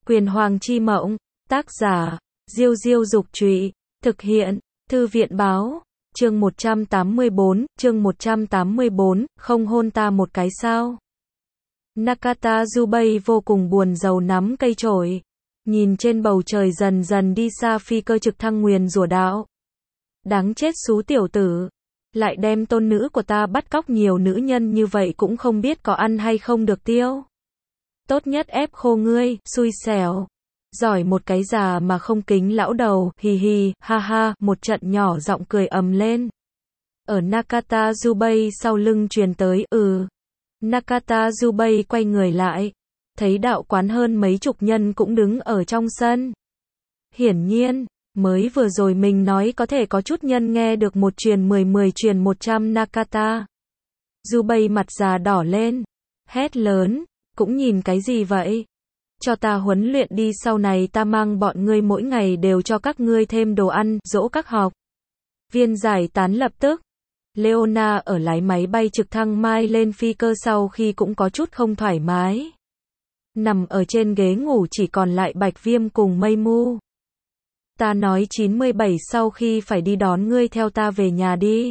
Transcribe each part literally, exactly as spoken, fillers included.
Quyền Hoàng chi mộng, tác giả, Diêu Diêu Dục Trụy, thực hiện, Thư viện Báo, chương một trăm tám mươi bốn, chương một trăm tám mươi bốn, không hôn ta một cái sao? Nakata Jubei vô cùng buồn rầu nắm cây chổi, nhìn trên bầu trời dần dần đi xa phi cơ trực thăng nguyền rủa đạo. Đáng chết xú tiểu tử, lại đem tôn nữ của ta bắt cóc nhiều nữ nhân như vậy cũng không biết có ăn hay không được tiêu. Tốt nhất ép khô ngươi, xui xẻo. Giỏi một cái già mà không kính lão đầu, hi hi, ha ha, một trận nhỏ giọng cười ầm lên. Ở Nakata Jubei sau lưng truyền tới, ừ. Nakata Jubei quay người lại, thấy đạo quán hơn mấy chục nhân cũng đứng ở trong sân. Hiển nhiên, mới vừa rồi mình nói có thể có chút nhân nghe được một truyền mười mười truyền một trăm Nakata. Jubei mặt già đỏ lên, hét lớn, cũng nhìn cái gì vậy? Cho ta huấn luyện đi, sau này ta mang bọn ngươi mỗi ngày đều cho các ngươi thêm đồ ăn, dỗ các học viên giải tán lập tức. Leona ở lái máy bay trực thăng Mai lên phi cơ sau khi cũng có chút không thoải mái. Nằm ở trên ghế ngủ chỉ còn lại Bạch Viêm cùng Mây Mu. Ta nói chín mươi bảy sau khi phải đi đón ngươi theo ta về nhà đi.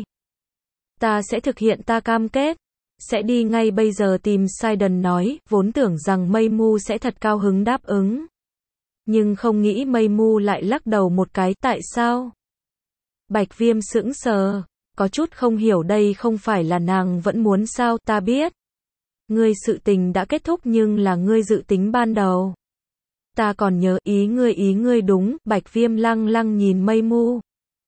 Ta sẽ thực hiện, ta cam kết. Sẽ đi ngay bây giờ tìm Sidon nói, vốn tưởng rằng Mây Mu sẽ thật cao hứng đáp ứng. Nhưng không nghĩ Mây Mu lại lắc đầu một cái, tại sao? Bạch Viêm sững sờ, có chút không hiểu, đây không phải là nàng vẫn muốn sao? Ta biết. Ngươi sự tình đã kết thúc nhưng là ngươi dự tính ban đầu. Ta còn nhớ ý ngươi, ý ngươi đúng. Bạch Viêm lăng lăng nhìn Mây Mu,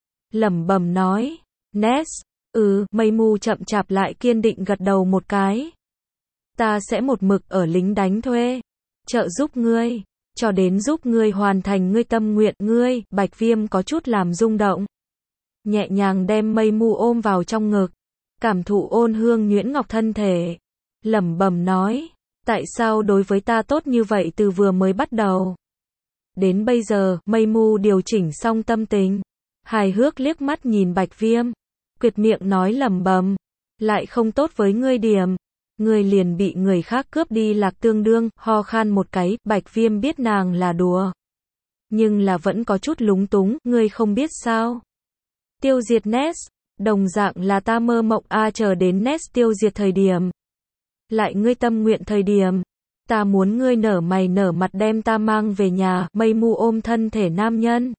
lẩm bẩm nói, Ness. Ừ, Mây Mu chậm chạp lại kiên định gật đầu một cái. Ta sẽ một mực ở lính đánh thuê, trợ giúp ngươi, cho đến giúp ngươi hoàn thành ngươi tâm nguyện. Ngươi, Bạch Viêm có chút làm rung động. Nhẹ nhàng đem Mây Mu ôm vào trong ngực, cảm thụ ôn hương nhuyễn ngọc thân thể. Lẩm bẩm nói, tại sao đối với ta tốt như vậy từ vừa mới bắt đầu? Đến bây giờ, Mây Mu điều chỉnh xong tâm tình, hài hước liếc mắt nhìn Bạch Viêm. Quyệt miệng nói lẩm bẩm, lại không tốt với ngươi điểm, ngươi liền bị người khác cướp đi lạc tương đương, ho khan một cái. Bạch Viêm biết nàng là đùa, nhưng là vẫn có chút lúng túng, ngươi không biết sao? Tiêu diệt Ness, đồng dạng là ta mơ mộng a, chờ đến Ness tiêu diệt thời điểm, lại ngươi tâm nguyện thời điểm, ta muốn ngươi nở mày nở mặt đem ta mang về nhà. Mây Mu ôm thân thể nam nhân,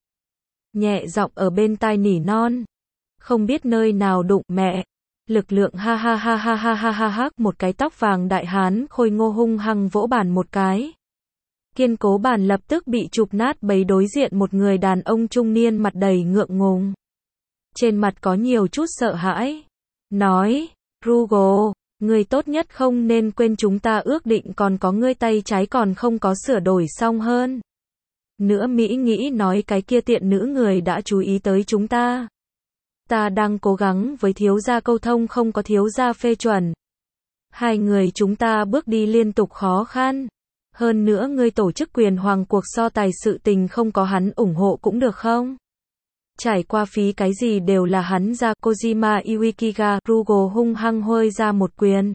nhẹ giọng ở bên tai nỉ non. Không biết nơi nào đụng mẹ, lực lượng ha ha ha ha ha ha ha ha. Một cái tóc vàng đại hán khôi ngô hung hăng vỗ bàn một cái. Kiên cố bàn lập tức bị chụp nát bấy, đối diện một người đàn ông trung niên mặt đầy ngượng ngùng. Trên mặt có nhiều chút sợ hãi. Nói, Rugo, ngươi tốt nhất không nên quên chúng ta ước định, còn có ngươi tay trái còn không có sửa đổi xong hơn. Nữa Mỹ nghĩ nói cái kia tiện nữ người đã chú ý tới chúng ta. Ta đang cố gắng với thiếu gia câu thông, không có thiếu gia phê chuẩn. Hai người chúng ta bước đi liên tục khó khăn. Hơn nữa ngươi tổ chức Quyền Hoàng cuộc so tài sự tình không có hắn ủng hộ cũng được không? Trải qua phí cái gì đều là hắn ra. Kojima Iwikiga, Rugo hung hăng hôi ra một quyền.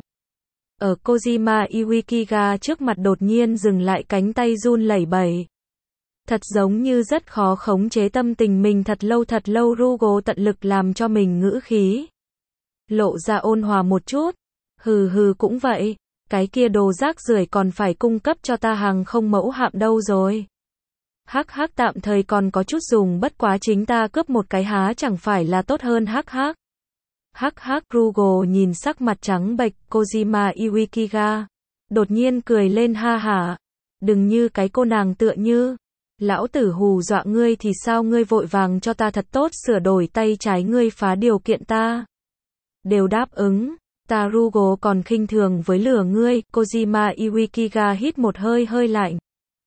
Ở Kojima Iwikiga trước mặt đột nhiên dừng lại, cánh tay run lẩy bẩy. Thật giống như rất khó khống chế tâm tình mình thật lâu thật lâu. Rugo tận lực làm cho mình ngữ khí lộ ra ôn hòa một chút. Hừ hừ, cũng vậy, cái kia đồ rác rưởi còn phải cung cấp cho ta hàng không mẫu hạm đâu rồi. Hắc hắc, tạm thời còn có chút dùng, bất quá chính ta cướp một cái há chẳng phải là tốt hơn. Hắc hắc. Hắc hắc. Rugo nhìn sắc mặt trắng bệch Kojima Iwikiga, đột nhiên cười lên, ha hả. Đừng như cái cô nàng tựa như lão tử hù dọa ngươi thì sao? Ngươi vội vàng cho ta thật tốt sửa đổi tay trái, ngươi phá điều kiện ta đều đáp ứng, ta Rugo còn khinh thường với lửa ngươi. Kojima Iwikiga hít một hơi hơi lạnh,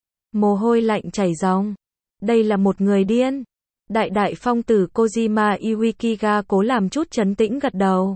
mồ hôi lạnh chảy ròng. Đây là một người điên. Đại đại phong tử Kojima Iwikiga cố làm chút trấn tĩnh gật đầu.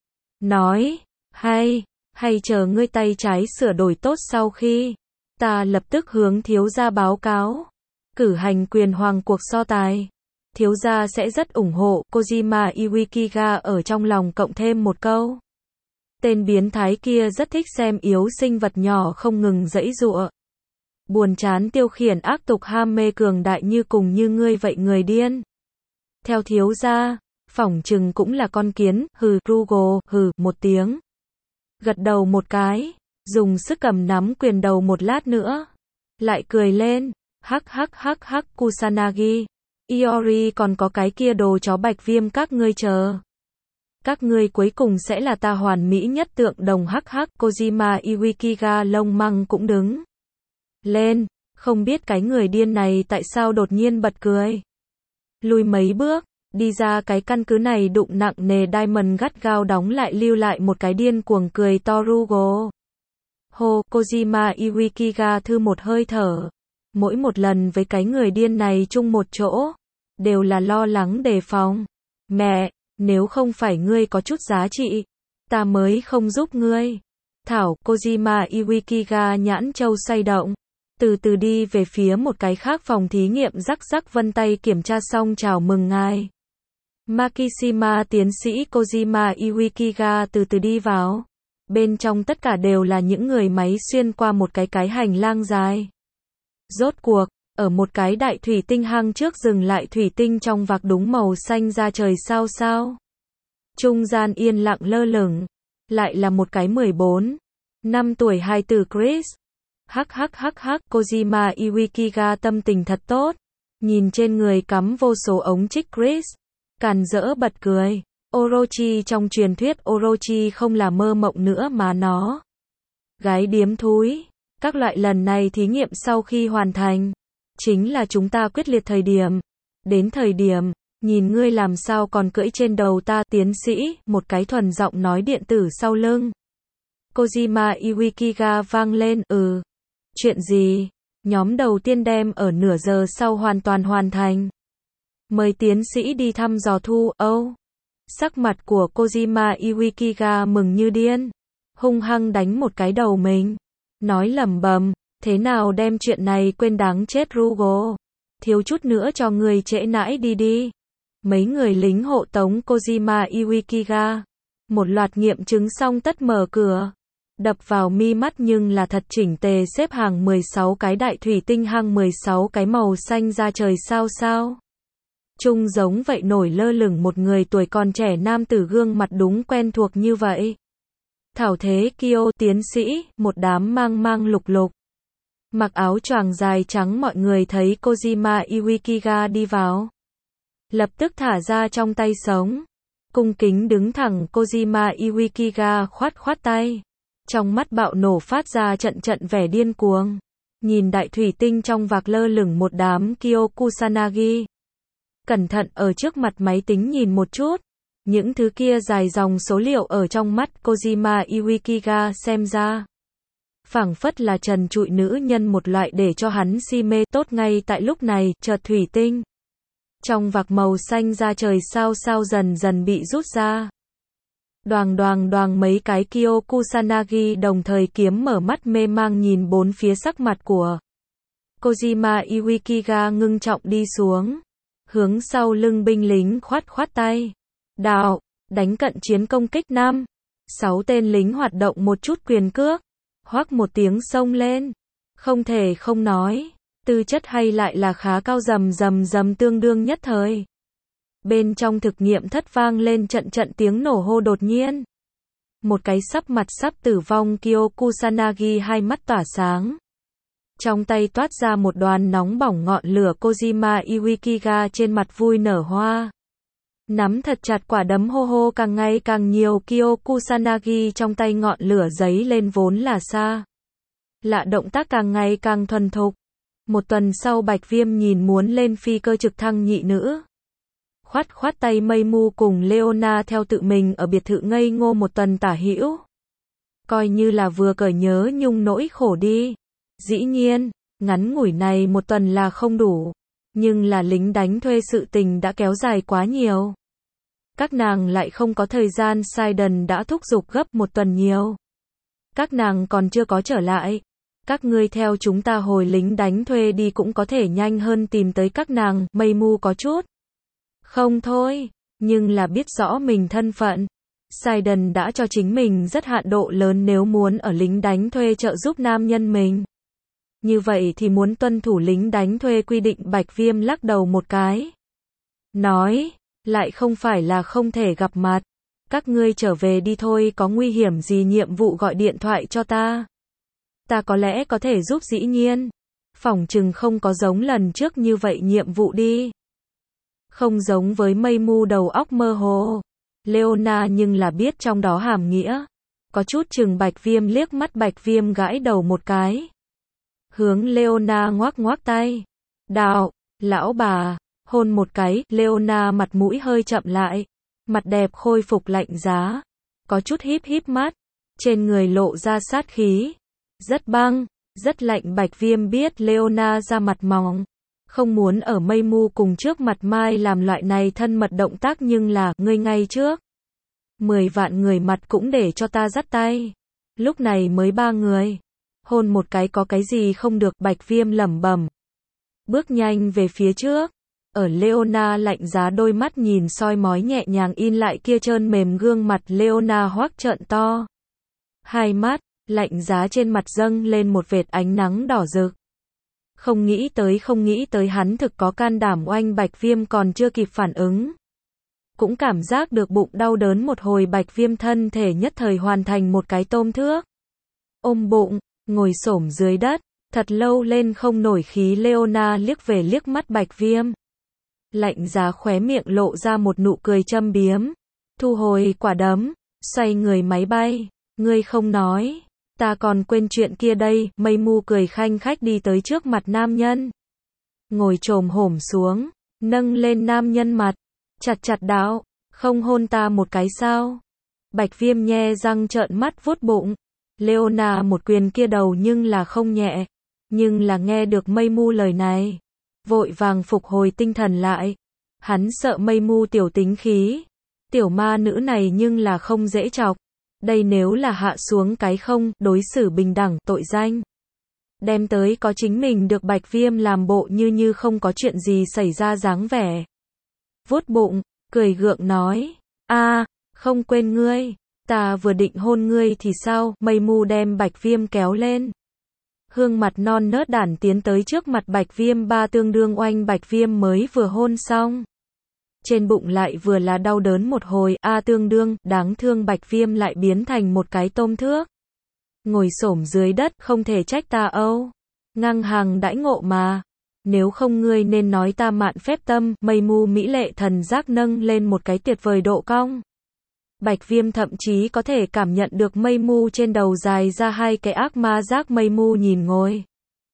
Nói, hay, hay chờ ngươi tay trái sửa đổi tốt sau khi, ta lập tức hướng thiếu gia báo cáo. Cử hành Quyền Hoàng cuộc so tài, thiếu gia sẽ rất ủng hộ. Kojima Iwikiga ở trong lòng cộng thêm một câu. Tên biến thái kia rất thích xem yếu sinh vật nhỏ không ngừng giãy giụa. buồn chán tiêu khiển ác tục ham mê cường đại như cùng như ngươi vậy người điên. Theo thiếu gia, phỏng chừng cũng là con kiến, hừ, Rugo, hừ, một tiếng. Gật đầu một cái, dùng sức cầm nắm quyền đầu một lát nữa. Lại cười lên, hắc hắc hắc hắc Kusanagi. Iori còn có cái kia đồ chó bạch viêm các ngươi chờ. Các ngươi cuối cùng sẽ là ta hoàn mỹ nhất tượng đồng hắc hắc. Kojima Iwaikiga lông măng cũng đứng lên, không biết cái người điên này tại sao đột nhiên bật cười. Lùi mấy bước, đi ra cái căn cứ này đụng nặng nề Diamond gắt gao đóng lại lưu lại một cái điên cuồng cười to Rugo. Hồ, Kojima Iwaikiga thư một hơi thở. Mỗi một lần với cái người điên này chung một chỗ, đều là lo lắng đề phòng. Mẹ, nếu không phải ngươi có chút giá trị, ta mới không giúp ngươi. Thảo, Kojima Iwaikiga nhãn châu xoay động, từ từ đi về phía một cái khác phòng thí nghiệm rắc rắc vân tay kiểm tra xong chào mừng ngài. Makishima tiến sĩ Kojima Iwaikiga từ từ đi vào. Bên trong tất cả đều là những người máy xuyên qua một cái cái hành lang dài. Rốt cuộc, ở một cái đại thủy tinh hang trước dừng lại thủy tinh trong vạc đúng màu xanh ra trời sao sao. Trung gian yên lặng lơ lửng, lại là một cái mười bốn năm tuổi hài tử Chris. Hắc hắc hắc hắc Kojima Iwaikiga tâm tình thật tốt, nhìn trên người cắm vô số ống trích Chris, càn rỡ bật cười. Orochi trong truyền thuyết Orochi không là mơ mộng nữa mà nó gái điếm thúi. Các loại lần này thí nghiệm sau khi hoàn thành, chính là chúng ta quyết liệt thời điểm. Đến thời điểm, nhìn ngươi làm sao còn cưỡi trên đầu ta tiến sĩ, một cái thuần giọng nói điện tử sau lưng. Kojima Iwaikiga vang lên, ừ. Chuyện gì? Nhóm đầu tiên đem ở nửa giờ sau hoàn toàn hoàn thành. Mời tiến sĩ đi thăm dò thu, âu. Oh. Sắc mặt của Kojima Iwaikiga mừng như điên, hung hăng đánh một cái đầu mình, nói lẩm bẩm, thế nào đem chuyện này quên đáng chết Rugo, thiếu chút nữa cho người trễ nãi đi đi. Mấy người lính hộ tống Kojima Iwaikiga, một loạt nghiệm chứng xong tất mở cửa, đập vào mi mắt nhưng là thật chỉnh tề xếp hàng mười sáu cái đại thủy tinh hang mười sáu cái màu xanh ra trời sao sao. Trung giống vậy nổi lơ lửng một người tuổi còn trẻ nam tử gương mặt đúng quen thuộc như vậy. Thảo Thế Kiêu tiến sĩ, một đám mang mang lục lục. Mặc áo choàng dài trắng mọi người thấy Kojima Iwaikiga đi vào. Lập tức thả ra trong tay sống. Cung kính đứng thẳng Kojima Iwaikiga khoát khoát tay. Trong mắt bạo nổ phát ra trận trận vẻ điên cuồng. Nhìn đại thủy tinh trong vạc lơ lửng một đám Kyo Kusanagi. Cẩn thận ở trước mặt máy tính nhìn một chút. Những thứ kia dài dòng số liệu ở trong mắt Kojima Iwaikiga xem ra. Phảng phất là trần trụi nữ nhân một loại để cho hắn si mê tốt ngay tại lúc này, chợt thủy tinh. Trong vạc màu xanh ra trời sao sao dần dần bị rút ra. Đoàng đoàng đoàng mấy cái Kyo Kusanagi đồng thời kiếm mở mắt mê mang nhìn bốn phía sắc mặt của Kojima Iwaikiga ngưng trọng đi xuống. Hướng sau lưng binh lính khoát khoát tay. Đạo, đánh cận chiến công kích năm. Sáu tên lính hoạt động một chút quyền cước. Hoắc một tiếng xông lên. Không thể không nói. Tư chất hay lại là khá cao rầm rầm rầm tương đương nhất thời. Bên trong thực nghiệm thất vang lên trận trận tiếng nổ hô đột nhiên. Một cái sắp mặt sắp tử vong Kyo Kusanagi hai mắt tỏa sáng. Trong tay toát ra một đoàn nóng bỏng ngọn lửa Kojima Iwaikiga trên mặt vui nở hoa. Nắm thật chặt quả đấm hô hô càng ngày càng nhiều Kyo Kusanagi trong tay ngọn lửa giấy lên vốn là xa. Lạ động tác càng ngày càng thuần thục. Một tuần sau Bạch Viêm nhìn muốn lên phi cơ trực thăng nhị nữ. Khoát khoát tay mây mu cùng Leona theo tự mình ở biệt thự ngây ngô một tuần tả hữu. Coi như là vừa cởi nhớ nhung nỗi khổ đi. Dĩ nhiên, ngắn ngủi này một tuần là không đủ. Nhưng là lính đánh thuê sự tình đã kéo dài quá nhiều. Các nàng lại không có thời gian Sidon đã thúc giục gấp một tuần nhiều. Các nàng còn chưa có trở lại. Các ngươi theo chúng ta hồi lính đánh thuê đi cũng có thể nhanh hơn tìm tới các nàng, mây mu có chút. Không thôi, nhưng là biết rõ mình thân phận. Sidon đã cho chính mình rất hạn độ lớn nếu muốn ở lính đánh thuê trợ giúp nam nhân mình. Như vậy thì muốn tuân thủ lính đánh thuê quy định. Bạch Viêm lắc đầu một cái. Nói, lại không phải là không thể gặp mặt. Các ngươi trở về đi thôi, có nguy hiểm gì nhiệm vụ gọi điện thoại cho ta. Ta có lẽ có thể giúp. Dĩ nhiên. Phỏng chừng không có giống lần trước như vậy nhiệm vụ đi. Không giống với mây mu đầu óc mơ hồ. Leona nhưng là biết trong đó hàm nghĩa. Có chút chừng Bạch Viêm liếc mắt. Bạch Viêm gãi đầu một cái. Hướng Leona ngoắc ngoắc tay. Đạo, lão bà, hôn một cái. Leona mặt mũi hơi chậm lại. Mặt đẹp khôi phục lạnh giá. Có chút híp híp mắt. Trên người lộ ra sát khí. Rất băng, rất lạnh. Bạch Viêm biết Leona ra mặt mỏng. Không muốn ở mây mu cùng trước mặt Mai làm loại này thân mật động tác, nhưng là, ngươi ngay trước. Mười vạn người mặt cũng để cho ta dắt tay. Lúc này mới ba người. Hôn một cái có cái gì không được. Bạch Viêm lẩm bẩm. Bước nhanh về phía trước. Ở Leona lạnh giá đôi mắt nhìn soi mói nhẹ nhàng in lại kia trơn mềm gương mặt. Leona hoác trợn to. Hai mắt, lạnh giá trên mặt dâng lên một vệt ánh nắng đỏ rực. Không nghĩ tới không nghĩ tới hắn thực có can đảm. Oanh. Bạch Viêm còn chưa kịp phản ứng. Cũng cảm giác được bụng đau đớn một hồi. Bạch Viêm thân thể nhất thời hoàn thành một cái tôm thước. Ôm bụng, ngồi xổm dưới đất, thật lâu lên không nổi khí. Leona liếc về liếc mắt Bạch Viêm. Lạnh giá khóe miệng lộ ra một nụ cười châm biếm. Thu hồi quả đấm, xoay người máy bay. Ngươi không nói, ta còn quên chuyện kia đây. Mây mu cười khanh khách đi tới trước mặt nam nhân. Ngồi chồm hổm xuống, nâng lên nam nhân mặt. Chặt chặt đạo, không hôn ta một cái sao? Bạch Viêm nhe răng trợn mắt vuốt bụng. Leona một quyền kia đầu nhưng là không nhẹ. Nhưng là nghe được mây mu lời này. Vội vàng phục hồi tinh thần lại. Hắn sợ mây mu tiểu tính khí. Tiểu ma nữ này nhưng là không dễ chọc. Đây nếu là hạ xuống cái không, đối xử bình đẳng, tội danh. Đem tới có chính mình được. Bạch Viêm làm bộ như như không có chuyện gì xảy ra dáng vẻ. Vuốt bụng, cười gượng nói. A, không quên ngươi. Ta vừa định hôn ngươi thì sao? Mây mu đem Bạch Viêm kéo lên. Hương mặt non nớt đản tiến tới trước mặt Bạch Viêm. Ba tương đương. Oanh. Bạch Viêm mới vừa hôn xong. Trên bụng lại vừa là đau đớn một hồi. A tương đương, đáng thương. Bạch Viêm lại biến thành một cái tôm thước. Ngồi xổm dưới đất. Không thể trách ta âu. Ngang hàng đãi ngộ mà. Nếu không ngươi nên nói ta mạn phép tâm. Mây mu mỹ lệ thần giác nâng lên một cái tuyệt vời độ cong. Bạch Viêm thậm chí có thể cảm nhận được mây mu trên đầu dài ra hai cái ác ma giác. Mây mu nhìn ngồi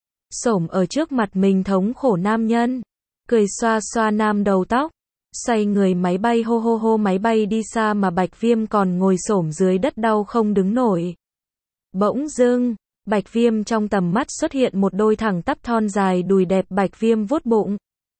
xổm ở trước mặt mình thống khổ nam nhân. Cười xoa xoa nam đầu tóc. Xoay người máy bay. Hô hô hô. Máy bay đi xa mà Bạch Viêm còn ngồi xổm dưới đất đau không đứng nổi. Bỗng dưng, Bạch Viêm trong tầm mắt xuất hiện một đôi thẳng tắp thon dài đùi đẹp. Bạch Viêm vuốt bụng.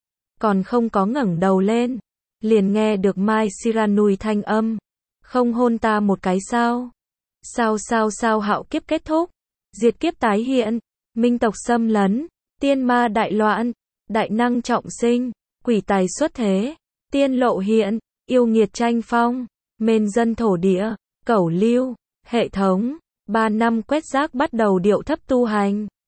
Còn không có ngẩng đầu lên. Liền nghe được Mai Siranui thanh âm. Không hôn ta một cái sao? Sao sao sao? Hạo kiếp kết thúc. Diệt kiếp tái hiện. Minh tộc xâm lấn. Tiên ma đại loạn. Đại năng trọng sinh. Quỷ tài xuất thế. Tiên lộ hiện. Yêu nghiệt tranh phong. Mên dân thổ địa. Cẩu lưu. Hệ thống. Ba năm quét rác bắt đầu điệu thấp tu hành.